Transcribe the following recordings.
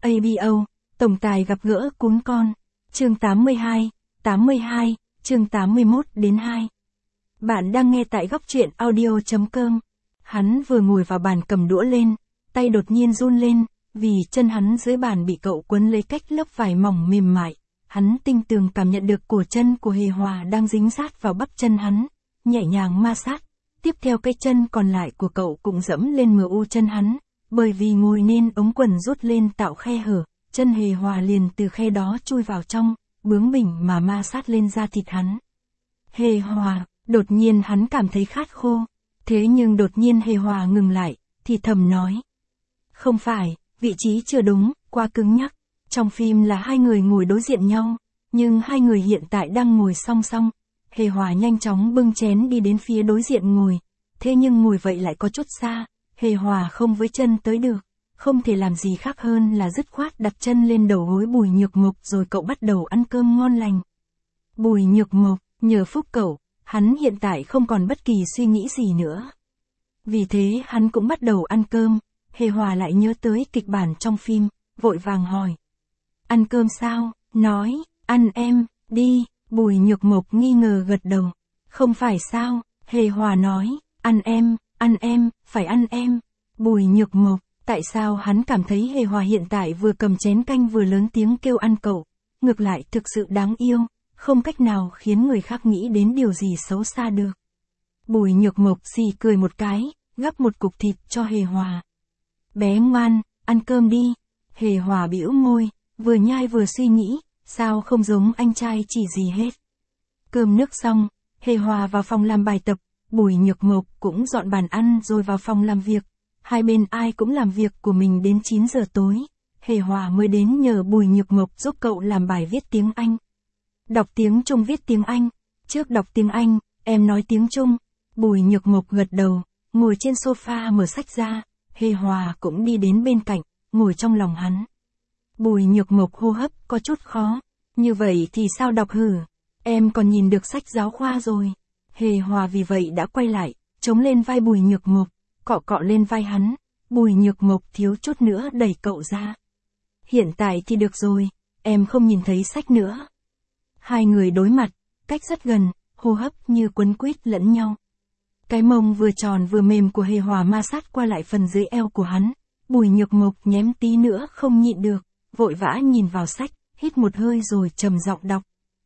ABO, tổng tài gặp gỡ cún con. Chương 82, chương 81 đến 2. Bạn đang nghe tại góc truyện audio.com. Hắn vừa ngồi vào bàn cầm đũa lên, tay đột nhiên run lên, vì chân hắn dưới bàn bị cậu quấn lấy cách lớp vải mỏng mềm mại. Hắn tinh tường cảm nhận được cổ chân của Hề Hòa đang dính sát vào bắp chân hắn, nhẹ nhàng ma sát. Tiếp theo cái chân còn lại của cậu cũng dẫm lên MU chân hắn, bởi vì ngồi nên ống quần rút lên tạo khe hở, chân Hề Hòa liền từ khe đó chui vào trong, bướng bỉnh mà ma sát lên da thịt hắn. Hề Hòa, đột nhiên hắn cảm thấy khát khô, thế nhưng đột nhiên Hề Hòa ngừng lại, thì thầm nói. Không phải, vị trí chưa đúng, quá cứng nhắc. Trong phim là hai người ngồi đối diện nhau, nhưng hai người hiện tại đang ngồi song song. Hề Hòa nhanh chóng bưng chén đi đến phía đối diện ngồi, thế nhưng ngồi vậy lại có chút xa, Hề Hòa không với chân tới được, không thể làm gì khác hơn là dứt khoát đặt chân lên đầu gối Bùi Nhược Mộc rồi cậu bắt đầu ăn cơm ngon lành. Bùi Nhược Mộc, nhờ phúc cậu, hắn hiện tại không còn bất kỳ suy nghĩ gì nữa. Vì thế hắn cũng bắt đầu ăn cơm, Hề Hòa lại nhớ tới kịch bản trong phim, vội vàng hỏi. Ăn cơm sao? Nói, ăn em, đi. Bùi Nhược Mộc nghi ngờ gật đầu. Không phải sao? Hề Hòa nói, ăn em, phải ăn em. Bùi Nhược Mộc, tại sao hắn cảm thấy Hề Hòa hiện tại vừa cầm chén canh vừa lớn tiếng kêu ăn cậu, ngược lại thực sự đáng yêu, không cách nào khiến người khác nghĩ đến điều gì xấu xa được. Bùi Nhược Mộc xì cười một cái, gắp một cục thịt cho Hề Hòa. Bé ngoan, ăn cơm đi. Hề Hòa bĩu môi, vừa nhai vừa suy nghĩ, sao không giống anh trai chỉ gì hết. Cơm nước xong, Hề Hòa vào phòng làm bài tập, Bùi Nhược Mộc cũng dọn bàn ăn rồi vào phòng làm việc. Hai bên ai cũng làm việc của mình đến 9 giờ tối. Hề Hòa mới đến nhờ Bùi Nhược Mộc giúp cậu làm bài viết tiếng Anh. Đọc tiếng Trung viết tiếng Anh. Trước đọc tiếng Anh, em nói tiếng Trung. Bùi Nhược Mộc gật đầu, ngồi trên sofa mở sách ra. Hề Hòa cũng đi đến bên cạnh, ngồi trong lòng hắn. Bùi Nhược Mộc hô hấp có chút khó. Như vậy thì sao đọc hử? Em còn nhìn được sách giáo khoa rồi. Hề Hòa vì vậy đã quay lại, chống lên vai Bùi Nhược Mộc, cọ cọ lên vai hắn. Bùi Nhược Mộc thiếu chút nữa đẩy cậu ra. Hiện tại thì được rồi, em không nhìn thấy sách nữa. Hai người đối mặt, cách rất gần, hô hấp như quấn quýt lẫn nhau. Cái mông vừa tròn vừa mềm của Hề Hòa ma sát qua lại phần dưới eo của hắn. Bùi Nhược Mộc nhém tí nữa không nhịn được, vội vã nhìn vào sách, hít một hơi rồi trầm giọng đọc.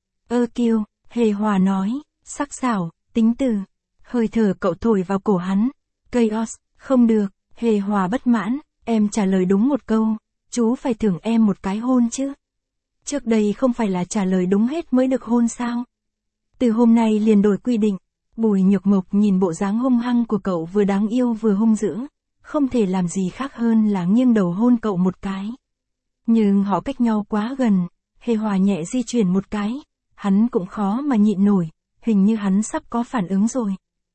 Kiêu, Hề Hòa nói, sắc sảo, tính từ. Hơi thở cậu thổi vào cổ hắn. Chaos, không được. Hề Hòa bất mãn, em trả lời đúng một câu, chú phải thưởng em một cái hôn chứ. Trước đây không phải là trả lời đúng hết mới được hôn sao? Từ hôm nay liền đổi quy định. Bùi Nhược Mộc nhìn bộ dáng hung hăng của cậu vừa đáng yêu vừa hung dữ, không thể làm gì khác hơn là nghiêng đầu hôn cậu một cái. Nhưng họ cách nhau quá gần, Hề Hòa nhẹ di chuyển một cái, hắn cũng khó mà nhịn nổi, hình như hắn sắp có phản ứng rồi.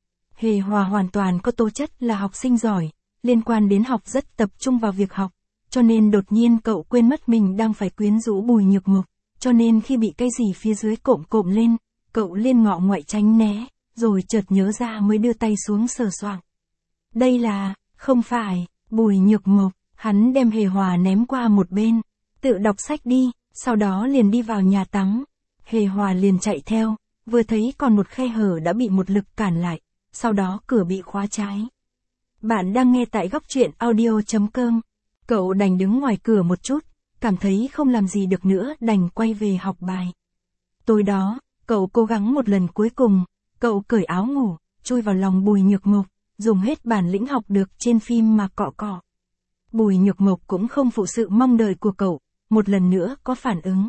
Hề Hòa hoàn toàn có tố chất là học sinh giỏi, liên quan đến học rất tập trung vào việc học, cho nên đột nhiên cậu quên mất mình đang phải quyến rũ Bùi Nhược Mộc, cho nên khi bị cái gì phía dưới cộm lên, cậu liên ngọ ngoại tránh né, rồi chợt nhớ ra mới đưa tay xuống sờ soạng. Đây là, không phải, Bùi Nhược Mộc, hắn đem Hề Hòa ném qua một bên, tự đọc sách đi, sau đó liền đi vào nhà tắm. Hề Hòa liền chạy theo, vừa thấy còn một khe hở đã bị một lực cản lại, sau đó cửa bị khóa trái. Bạn đang nghe tại góc truyện audio.com. Cậu đành đứng ngoài cửa một chút, cảm thấy không làm gì được nữa đành quay về học bài. Tối đó, cậu cố gắng một lần cuối cùng, cậu cởi áo ngủ, chui vào lòng Bùi Nhược Mộc, dùng hết bản lĩnh học được trên phim mà cọ cọ. Bùi Nhược Mộc cũng không phụ sự mong đợi của cậu, một lần nữa có phản ứng.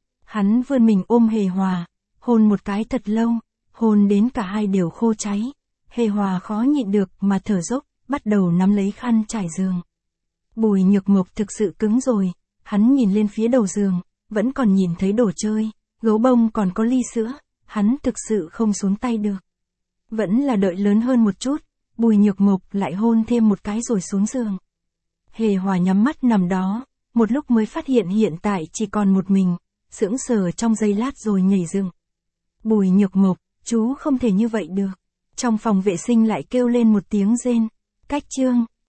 Hắn vươn mình ôm Hề Hòa, hôn một cái thật lâu, hôn đến cả hai đều khô cháy. Hề Hòa khó nhịn được mà thở dốc, bắt đầu nắm lấy khăn trải giường. Bùi Nhược Mộc thực sự cứng rồi, hắn nhìn lên phía đầu giường, vẫn còn nhìn thấy đồ chơi, gấu bông còn có ly sữa, hắn thực sự không xuống tay được. Vẫn là đợi lớn hơn một chút, Bùi Nhược Mộc lại hôn thêm một cái rồi xuống giường. Hề Hòa nhắm mắt nằm đó, một lúc mới phát hiện hiện tại chỉ còn một mình, sững sờ trong giây lát rồi nhảy dựng. Bùi Nhược Mộc, chú không thể như vậy được. Trong phòng vệ sinh lại kêu lên một tiếng rên. Cách chương.